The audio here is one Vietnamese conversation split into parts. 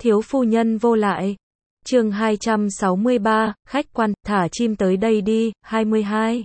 Thiếu phu nhân vô lại. Chương 263, khách quan, thả chim tới đây đi, 22.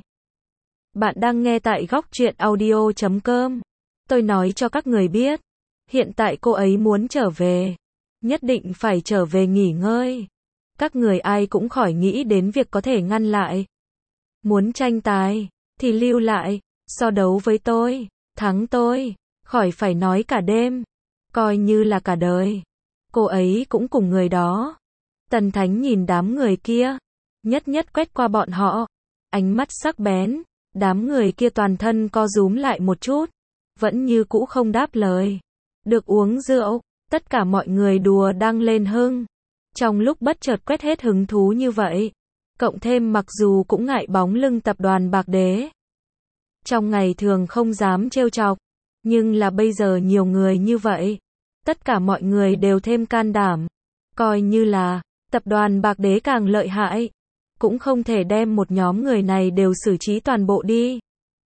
Bạn đang nghe tại góc truyện audio.com. Tôi nói cho các người biết, hiện tại cô ấy muốn trở về. Nhất định phải trở về nghỉ ngơi. Các người ai cũng khỏi nghĩ đến việc có thể ngăn lại. Muốn tranh tài, thì lưu lại, so đấu với tôi, thắng tôi, khỏi phải nói cả đêm, coi như là cả đời. Cô ấy cũng cùng người đó. Tần Thánh nhìn đám người kia, nhất nhất quét qua bọn họ, ánh mắt sắc bén, đám người kia toàn thân co rúm lại một chút, vẫn như cũ không đáp lời. Được uống rượu, tất cả mọi người đùa đang lên hưng. Trong lúc bất chợt quét hết hứng thú như vậy, cộng thêm mặc dù cũng ngại bóng lưng tập đoàn Bạc Đế. Trong ngày thường không dám trêu chọc, nhưng là bây giờ nhiều người như vậy, tất cả mọi người đều thêm can đảm. Coi như là tập đoàn Bạc Đế càng lợi hại, cũng không thể đem một nhóm người này đều xử trí toàn bộ đi.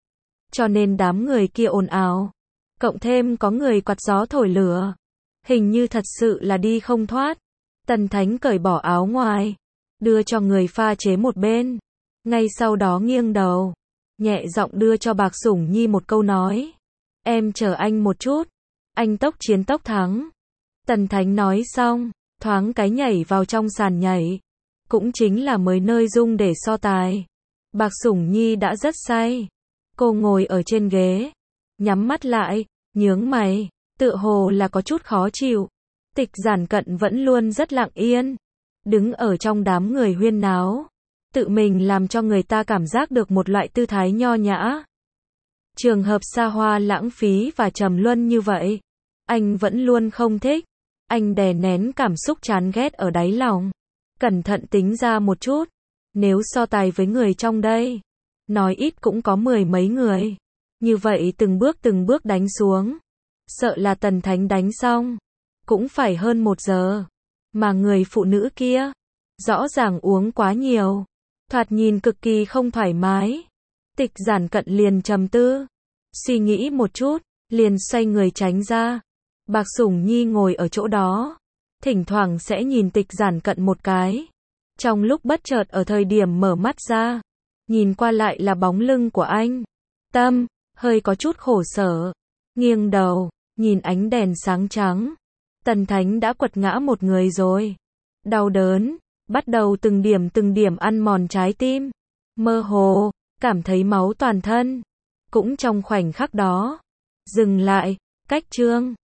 Cho nên đám người kia ồn ào, cộng thêm có người quạt gió thổi lửa, hình như thật sự là đi không thoát. Tần Thánh cởi bỏ áo ngoài, đưa cho người pha chế một bên, ngay sau đó nghiêng đầu, nhẹ giọng đưa cho Bạc Sủng Nhi một câu nói: em chờ anh một chút, anh tốc chiến tốc thắng. Tần Thánh nói xong, thoáng cái nhảy vào trong sàn nhảy, cũng chính là mới nơi dung để so tài. Bạc Sủng Nhi đã rất say, cô ngồi ở trên ghế, nhắm mắt lại, nhướng mày, tựa hồ là có chút khó chịu. Tịch Giản Cận vẫn luôn rất lặng yên, đứng ở trong đám người huyên náo, tự mình làm cho người ta cảm giác được một loại tư thái nho nhã. Trường hợp xa hoa lãng phí và trầm luân như vậy, anh vẫn luôn không thích. Anh đè nén cảm xúc chán ghét ở đáy lòng, cẩn thận tính ra một chút, nếu so tài với người trong đây, nói ít cũng có 10 mấy người. Như vậy từng bước đánh xuống, sợ là Tần Thánh đánh xong cũng phải hơn 1 giờ. Mà người phụ nữ kia, rõ ràng uống quá nhiều, thoạt nhìn cực kỳ không thoải mái. Tịch Giản Cận liền trầm tư, suy nghĩ một chút, liền xoay người tránh ra. Bạc Sủng Nhi ngồi ở chỗ đó, thỉnh thoảng sẽ nhìn Tịch Giản Cận một cái. Trong lúc bất chợt ở thời điểm mở mắt ra, nhìn qua lại là bóng lưng của anh. Tâm, hơi có chút khổ sở, nghiêng đầu, nhìn ánh đèn sáng trắng. Tần Thánh đã quật ngã một người rồi. Đau đớn, bắt đầu từng điểm ăn mòn trái tim. Mơ hồ, cảm thấy máu toàn thân. Cũng trong khoảnh khắc đó, dừng lại, cách chương.